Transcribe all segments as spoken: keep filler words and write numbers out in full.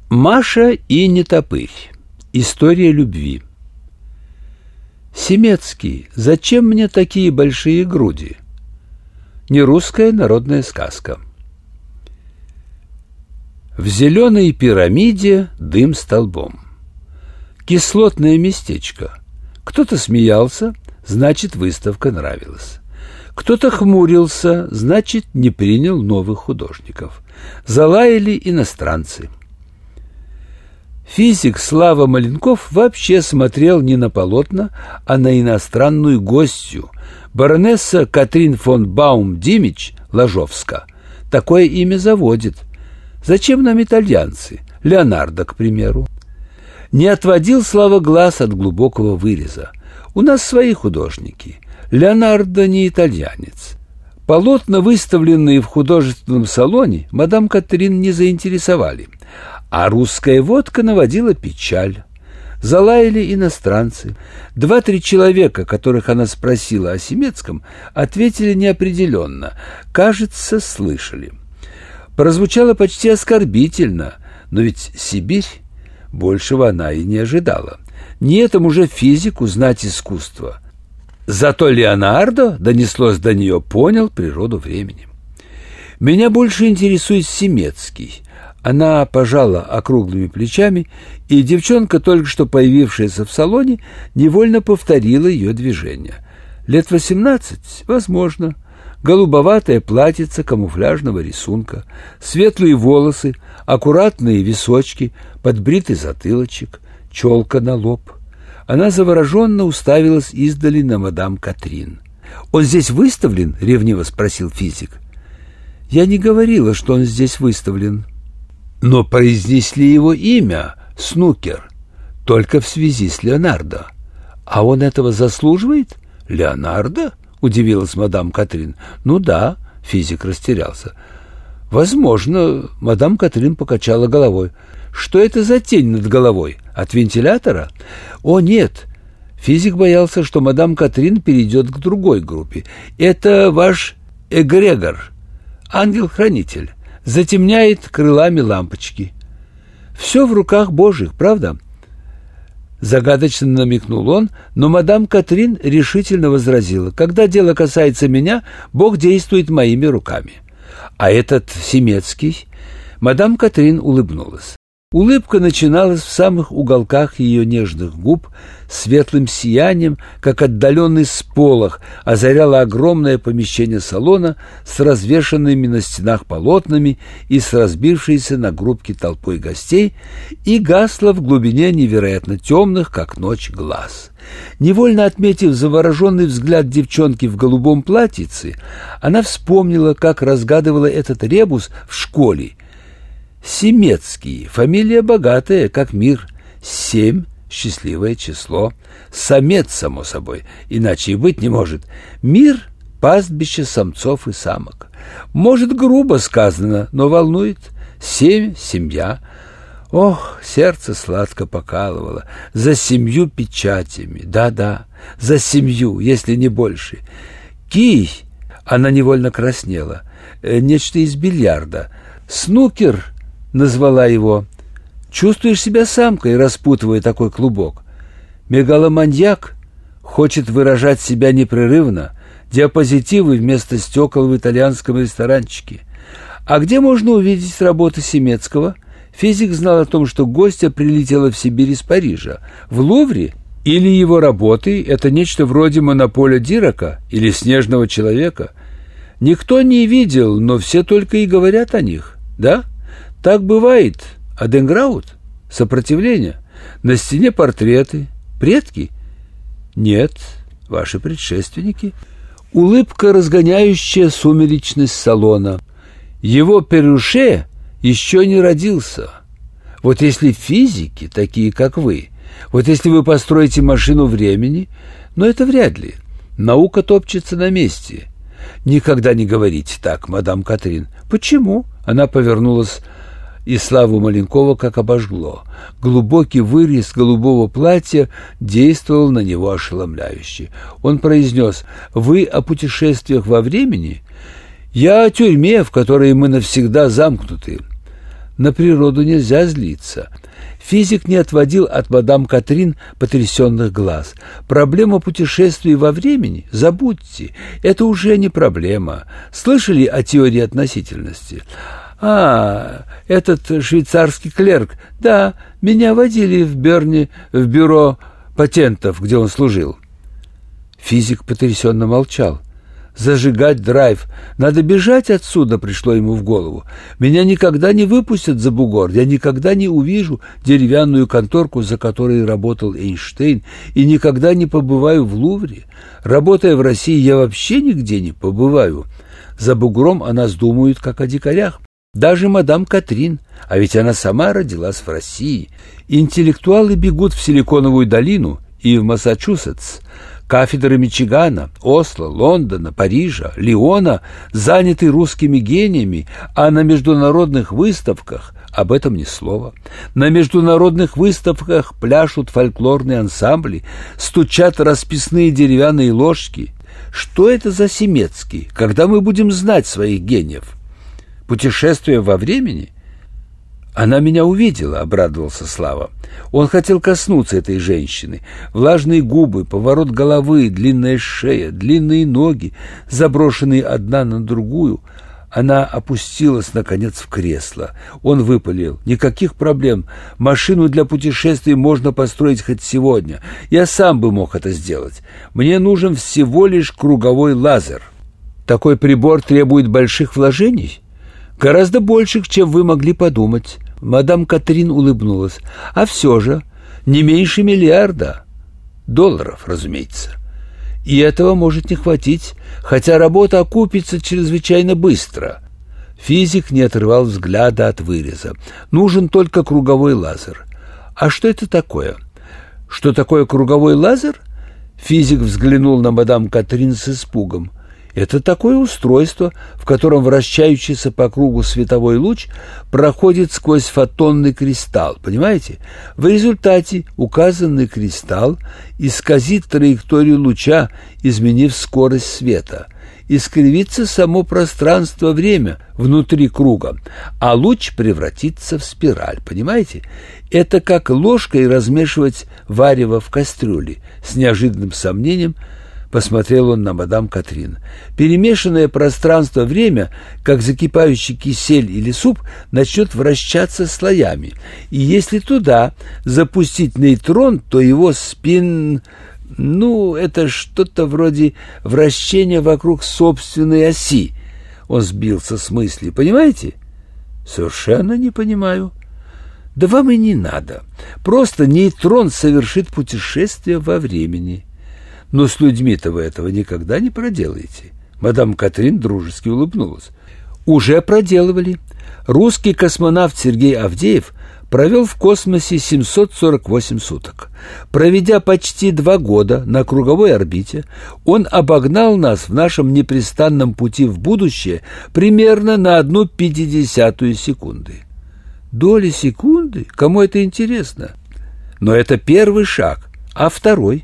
Маша и нетопырь. История любви. Семецкий, зачем мне такие большие груди? Не русская народная сказка. В зеленой пирамиде дым столбом. Кислотное местечко. Кто-то смеялся, значит, выставка нравилась. Кто-то хмурился, значит, не принял новых художников. Залаяли иностранцы. Физик Слава Маленков вообще смотрел не на полотна, а на иностранную гостью. Баронесса Катрин фон Баум-Димич, Ложовска, такое имя заводит. Зачем нам итальянцы? Леонардо, к примеру. Не отводил Слава глаз от глубокого выреза. У нас свои художники. Леонардо не итальянец. Полотна, выставленные в художественном салоне, мадам Катрин не заинтересовали. А русская водка наводила печаль. Залаяли иностранцы. Два-три человека, которых она спросила о Семецком, ответили неопределенно. Кажется, слышали. Прозвучало почти оскорбительно, но ведь Сибирь, большего она и не ожидала. Не этому же физику знать искусство. Зато Леонардо, донеслось до нее, понял природу времени. Меня больше интересует Семецкий. Она пожала округлыми плечами, и девчонка, только что появившаяся в салоне, невольно повторила ее движение. Лет восемнадцать, возможно. Голубоватое платьице камуфляжного рисунка, светлые волосы, аккуратные височки, подбритый затылочек, челка на лоб. Она завороженно уставилась издали на мадам Катрин. «Он здесь выставлен?» — ревниво спросил физик. «Я не говорила, что он здесь выставлен». Но произнесли его имя — Снукер, только в связи с Леонардо. А он этого заслуживает? Леонардо? — удивилась мадам Катрин. Ну да, физик растерялся. Возможно, мадам Катрин покачала головой. Что это за тень над головой? От вентилятора? О, нет. Физик боялся, что мадам Катрин перейдет к другой группе. Это ваш эгрегор, ангел-хранитель. Затемняет крылами лампочки. Все в руках Божьих, правда? Загадочно намекнул он, но мадам Катрин решительно возразила: когда дело касается меня, Бог действует моими руками. А этот Семецкий? Мадам Катрин улыбнулась. Улыбка начиналась в самых уголках ее нежных губ, светлым сиянием, как отдаленный сполох, озаряла огромное помещение салона с развешанными на стенах полотнами и с разбившейся на группки толпой гостей, и гасла в глубине невероятно темных, как ночь, глаз. Невольно отметив завороженный взгляд девчонки в голубом платьице, она вспомнила, как разгадывала этот ребус в школе. Семецкий, фамилия богатая, как мир. Семь — счастливое число. Самец, само собой, иначе и быть не может. Мир — пастбище самцов и самок. Может, грубо сказано, но волнует. Семь — семья. Ох, сердце сладко покалывало. За семью печатями, да-да, за семью, если не больше. Кий, она невольно краснела, нечто из бильярда. Снукер назвала его. Чувствуешь себя самкой, распутывая такой клубок. Мегаломаньяк хочет выражать себя непрерывно, диапозитивы вместо стекол в итальянском ресторанчике. А где можно увидеть работы Семецкого? Физик знал о том, что гостья прилетела в Сибирь из Парижа. В Лувре? Или его работы — это нечто вроде монополя Дирака или Снежного человека? Никто не видел, но все только и говорят о них, да? Так бывает. Аденграут? Сопротивление? На стене портреты. Предки? Нет, ваши предшественники. Улыбка, разгоняющая сумеречность салона. Его Перуше еще не родился. Вот если физики, такие как вы, вот если вы построите машину времени, но это вряд ли. Наука топчется на месте. Никогда не говорите так, мадам Катрин. Почему? Она повернулась, и Славу Маленкова как обожгло. Глубокий вырез голубого платья действовал на него ошеломляюще. Он произнес: «Вы о путешествиях во времени?» «Я о тюрьме, в которой мы навсегда замкнуты». На природу нельзя злиться. Физик не отводил от мадам Катрин потрясенных глаз. Проблема путешествий во времени? Забудьте, это уже не проблема. Слышали о теории относительности? А, этот швейцарский клерк. Да, меня водили в Берне в бюро патентов, где он служил. Физик потрясенно молчал. Зажигать драйв. Надо бежать отсюда, пришло ему в голову. Меня никогда не выпустят за бугор. Я никогда не увижу деревянную конторку, за которой работал Эйнштейн, и никогда не побываю в Лувре. Работая в России, я вообще нигде не побываю. За бугром о нас думают, как о дикарях. Даже мадам Катрин, а ведь она сама родилась в России. Интеллектуалы бегут в Силиконовую долину и в Массачусетс. Кафедры Мичигана, Осло, Лондона, Парижа, Лиона заняты русскими гениями, а на международных выставках об этом ни слова. На международных выставках пляшут фольклорные ансамбли, стучат расписные деревянные ложки. Что это за Семецкий, когда мы будем знать своих гениев? Путешествие во времени? Она меня увидела, обрадовался Слава. Он хотел коснуться этой женщины. Влажные губы, поворот головы, длинная шея, длинные ноги, заброшенные одна на другую. Она опустилась, наконец, в кресло. Он выпалил: никаких проблем. Машину для путешествий можно построить хоть сегодня. Я сам бы мог это сделать. Мне нужен всего лишь круговой лазер. Такой прибор требует больших вложений? Гораздо больших, чем вы могли подумать. Мадам Катрин улыбнулась. А все же не меньше миллиарда долларов, разумеется. И этого может не хватить, хотя работа окупится чрезвычайно быстро. Физик не отрывал взгляда от выреза. Нужен только круговой лазер. А что это такое? Что такое круговой лазер? Физик взглянул на мадам Катрин с испугом. Это такое устройство, в котором вращающийся по кругу световой луч проходит сквозь фотонный кристалл, понимаете? В результате указанный кристалл исказит траекторию луча, изменив скорость света. Искривится само пространство-время внутри круга, а луч превратится в спираль, понимаете? Это как ложкой размешивать варево в кастрюле. С неожиданным сомнением посмотрел он на мадам Катрин. Перемешанное пространство-время, как закипающий кисель или суп, начнет вращаться слоями. И если туда запустить нейтрон, то его спин... Ну, это что-то вроде вращения вокруг собственной оси. Он сбился с мысли. Понимаете? Совершенно не понимаю. Да вам и не надо. Просто нейтрон совершит путешествие во времени. Но с людьми-то вы этого никогда не проделаете. Мадам Катрин дружески улыбнулась. Уже проделывали. Русский космонавт Сергей Авдеев провел в космосе семьсот сорок восемь суток. Проведя почти два года на круговой орбите, он обогнал нас в нашем непрестанном пути в будущее примерно на одну пятидесятую секунды. Доли секунды? Кому это интересно? Но это первый шаг. А второй?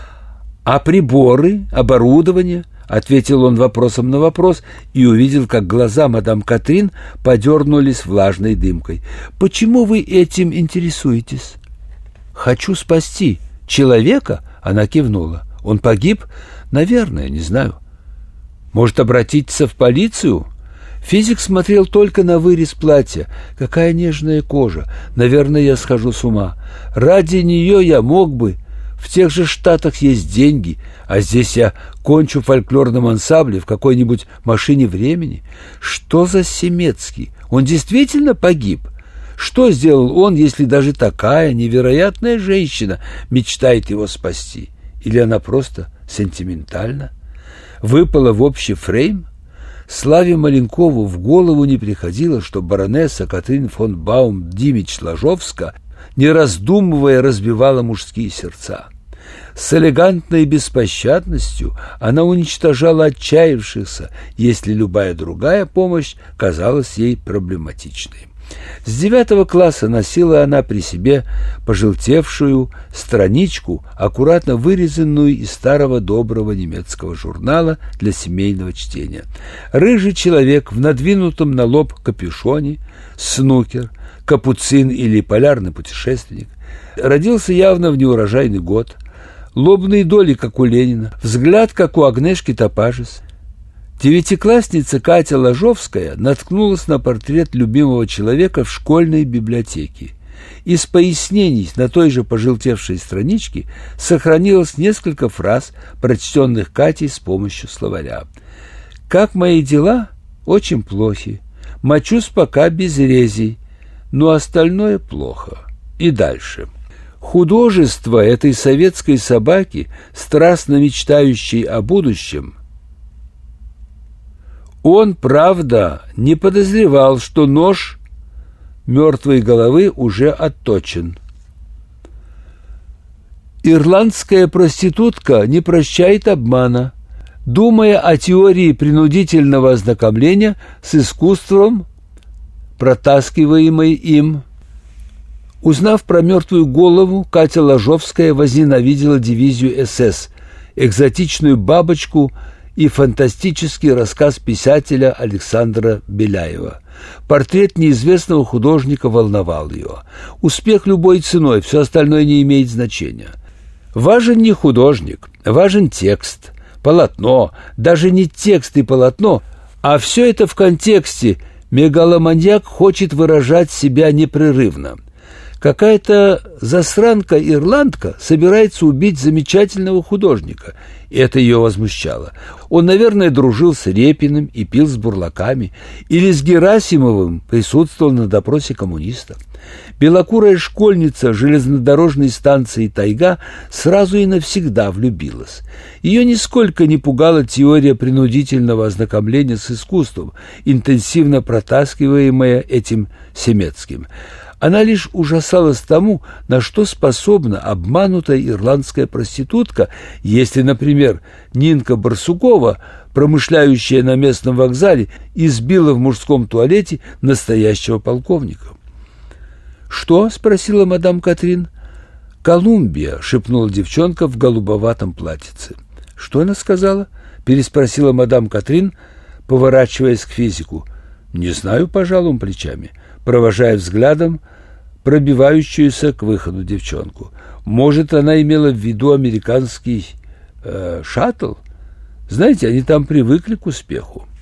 А приборы, оборудование? Ответил он вопросом на вопрос и увидел, как глаза мадам Катрин подернулись влажной дымкой. «Почему вы этим интересуетесь?» «Хочу спасти человека», — она кивнула. «Он погиб?» «Наверное, не знаю». «Может, обратиться в полицию?» Физик смотрел только на вырез платья. «Какая нежная кожа! Наверное, я схожу с ума. Ради нее я мог бы... В тех же Штатах есть деньги, а здесь я кончу в фольклорном ансамбле в какой-нибудь машине времени. Что за Семецкий? Он действительно погиб? Что сделал он, если даже такая невероятная женщина мечтает его спасти? Или она просто сентиментальна? Выпала в общий фрейм? Славе Маленкову в голову не приходило, что баронесса Катрин фон Баум-Димич-Ложовска, не раздумывая, разбивала мужские сердца. С элегантной беспощадностью она уничтожала отчаявшихся, если любая другая помощь казалась ей проблематичной. С девятого класса носила она при себе пожелтевшую страничку, аккуратно вырезанную из старого доброго немецкого журнала для семейного чтения. Рыжий человек в надвинутом на лоб капюшоне, снукер, капуцин или полярный путешественник, родился явно в неурожайный год, лобные доли, как у Ленина, взгляд, как у Агнешки Топажес. Девятиклассница Катя Ложовская наткнулась на портрет любимого человека в школьной библиотеке. Из пояснений на той же пожелтевшей страничке сохранилось несколько фраз, прочтенных Катей с помощью словаря. «Как мои дела? Очень плохи. Мочусь пока без резей, но остальное плохо». И дальше. Художество этой советской собаки, страстно мечтающей о будущем, он, правда, не подозревал, что нож мертвой головы уже отточен. Ирландская проститутка не прощает обмана, думая о теории принудительного ознакомления с искусством, протаскиваемой им. Узнав про мертвую голову, Катя Ложовская возненавидела дивизию эс эс, экзотичную бабочку и фантастический рассказ писателя Александра Беляева. Портрет неизвестного художника волновал ее. Успех любой ценой, все остальное не имеет значения. Важен не художник, важен текст, полотно, даже не текст и полотно, а все это в контексте. Мегаломаньяк хочет выражать себя непрерывно. Какая-то засранка-ирландка собирается убить замечательного художника, и это ее возмущало. Он, наверное, дружил с Репиным и пил с бурлаками, или с Герасимовым присутствовал на допросе коммуниста. Белокурая школьница железнодорожной станции «Тайга» сразу и навсегда влюбилась. Ее нисколько не пугала теория принудительного ознакомления с искусством, интенсивно протаскиваемая этим Семецким. Она лишь ужасалась тому, на что способна обманутая ирландская проститутка, если, например, Нинка Барсукова, промышляющая на местном вокзале, избила в мужском туалете настоящего полковника. «Что?» — спросила мадам Катрин. «Колумбия», — шепнула девчонка в голубоватом платьице. «Что она сказала?» — переспросила мадам Катрин, поворачиваясь к физику. «Не знаю», — пожал он плечами, провожая взглядом пробивающуюся к выходу девчонку. «Может, она имела в виду американский э, шаттл? Знаете, они там привыкли к успеху».